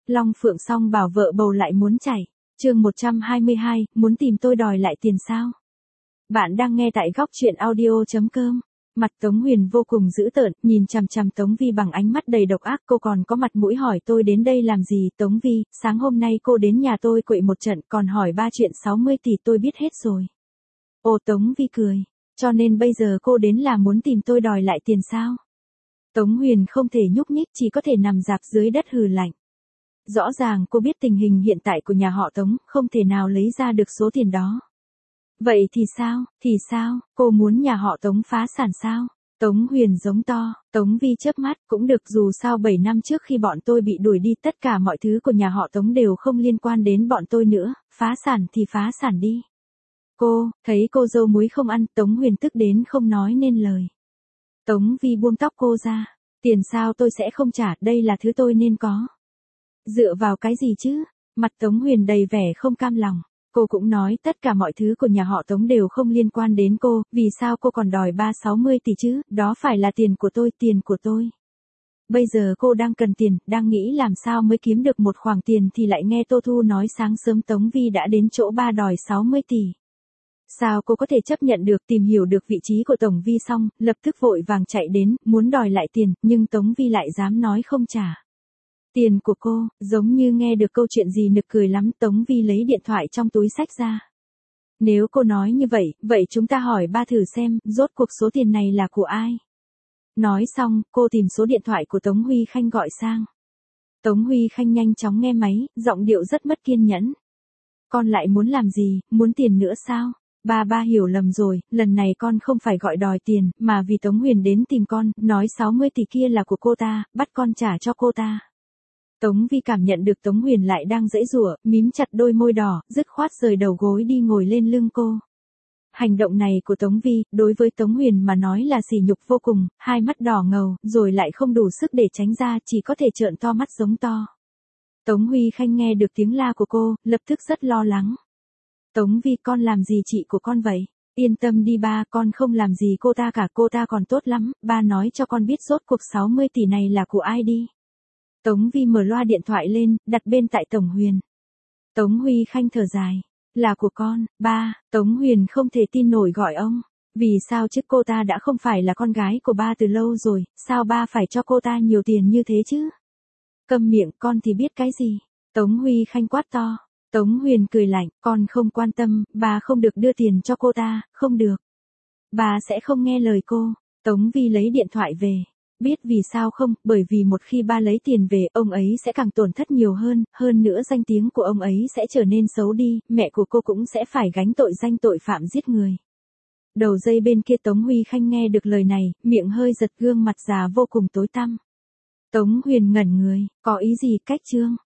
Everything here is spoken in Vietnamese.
Long Phượng Song bảo vợ bầu lại muốn chảy. Chương 122, muốn tìm tôi đòi lại tiền sao? Bạn đang nghe tại góc truyện audio.com. Mặt Tống Huyền vô cùng dữ tợn, nhìn chằm chằm Tống Vi bằng ánh mắt đầy độc ác. Cô còn có mặt mũi hỏi tôi đến đây làm gì? Tống Vi, sáng hôm nay cô đến nhà tôi quậy một trận, còn hỏi ba chuyện 60 tỷ tôi biết hết rồi. Ồ, Tống Vi cười. Cho nên bây giờ cô đến là muốn tìm tôi đòi lại tiền sao? Tống Huyền không thể nhúc nhích, chỉ có thể nằm rạp dưới đất hừ lạnh. Rõ ràng cô biết tình hình hiện tại của nhà họ Tống, không thể nào lấy ra được số tiền đó. Vậy thì sao, cô muốn nhà họ Tống phá sản sao? Tống Huyền giống to. Tống Vi chớp mắt, cũng được, dù sao 7 năm trước khi bọn tôi bị đuổi đi tất cả mọi thứ của nhà họ Tống đều không liên quan đến bọn tôi nữa, phá sản thì phá sản đi. Cô, thấy cô dâu muối không ăn, Tống Huyền tức đến không nói nên lời. Tống Vi buông tóc cô ra. Tiền sao tôi sẽ không trả, đây là thứ tôi nên có. Dựa vào cái gì chứ? Mặt Tống Huyền đầy vẻ không cam lòng. Cô cũng nói tất cả mọi thứ của nhà họ Tống đều không liên quan đến cô, vì sao cô còn đòi 360 tỷ chứ, đó phải là tiền của tôi, tiền của tôi. Bây giờ cô đang cần tiền, đang nghĩ làm sao mới kiếm được một khoản tiền thì lại nghe Tô Thu nói sáng sớm Tống Vi đã đến chỗ ba đòi 60 tỷ. Sao cô có thể chấp nhận được? Tìm hiểu được vị trí của Tổng Vi xong, lập tức vội vàng chạy đến, muốn đòi lại tiền, nhưng Tống Vi lại dám nói không trả. Tiền của cô, giống như nghe được câu chuyện gì nực cười lắm. Tống Vi lấy điện thoại trong túi xách ra. Nếu cô nói như vậy, vậy chúng ta hỏi ba thử xem, rốt cuộc số tiền này là của ai? Nói xong, cô tìm số điện thoại của Tống Huy Khanh gọi sang. Tống Huy Khanh nhanh chóng nghe máy, giọng điệu rất mất kiên nhẫn. Con lại muốn làm gì, muốn tiền nữa sao? Ba hiểu lầm rồi, lần này con không phải gọi đòi tiền, mà vì Tống Huyền đến tìm con, nói 60 tỷ kia là của cô ta, bắt con trả cho cô ta. Tống Vi cảm nhận được Tống Huyền lại đang giãy giụa, mím chặt đôi môi đỏ, dứt khoát rời đầu gối đi ngồi lên lưng cô. Hành động này của Tống Vi, đối với Tống Huyền mà nói là sỉ nhục vô cùng, hai mắt đỏ ngầu, rồi lại không đủ sức để tránh ra, chỉ có thể trợn to mắt giống to. Tống Huy Khanh nghe được tiếng la của cô, lập tức rất lo lắng. Tống Vi, con làm gì chị của con vậy? Yên tâm đi ba, con không làm gì cô ta cả, cô ta còn tốt lắm, ba nói cho con biết rốt cuộc 60 tỷ này là của ai đi. Tống Vi mở loa điện thoại lên, đặt bên tai Tổng Huyền. Tống Huy Khanh thở dài. Là của con, ba. Tống Huyền không thể tin nổi gọi ông. Vì sao chứ, cô ta đã không phải là con gái của ba từ lâu rồi, sao ba phải cho cô ta nhiều tiền như thế chứ? Câm miệng, con thì biết cái gì? Tống Huy Khanh quát to. Tống Huyền cười lạnh, con không quan tâm, ba không được đưa tiền cho cô ta, không được. Ba sẽ không nghe lời cô. Tống Vi lấy điện thoại về. Biết vì sao không, bởi vì một khi ba lấy tiền về, ông ấy sẽ càng tổn thất nhiều hơn nữa danh tiếng của ông ấy sẽ trở nên xấu đi, mẹ của cô cũng sẽ phải gánh tội danh tội phạm giết người. Đầu dây bên kia Tống Huy Khanh nghe được lời này, miệng hơi giật, gương mặt già vô cùng tối tăm. Tống Huyền ngẩn người, có ý gì? Cách trương.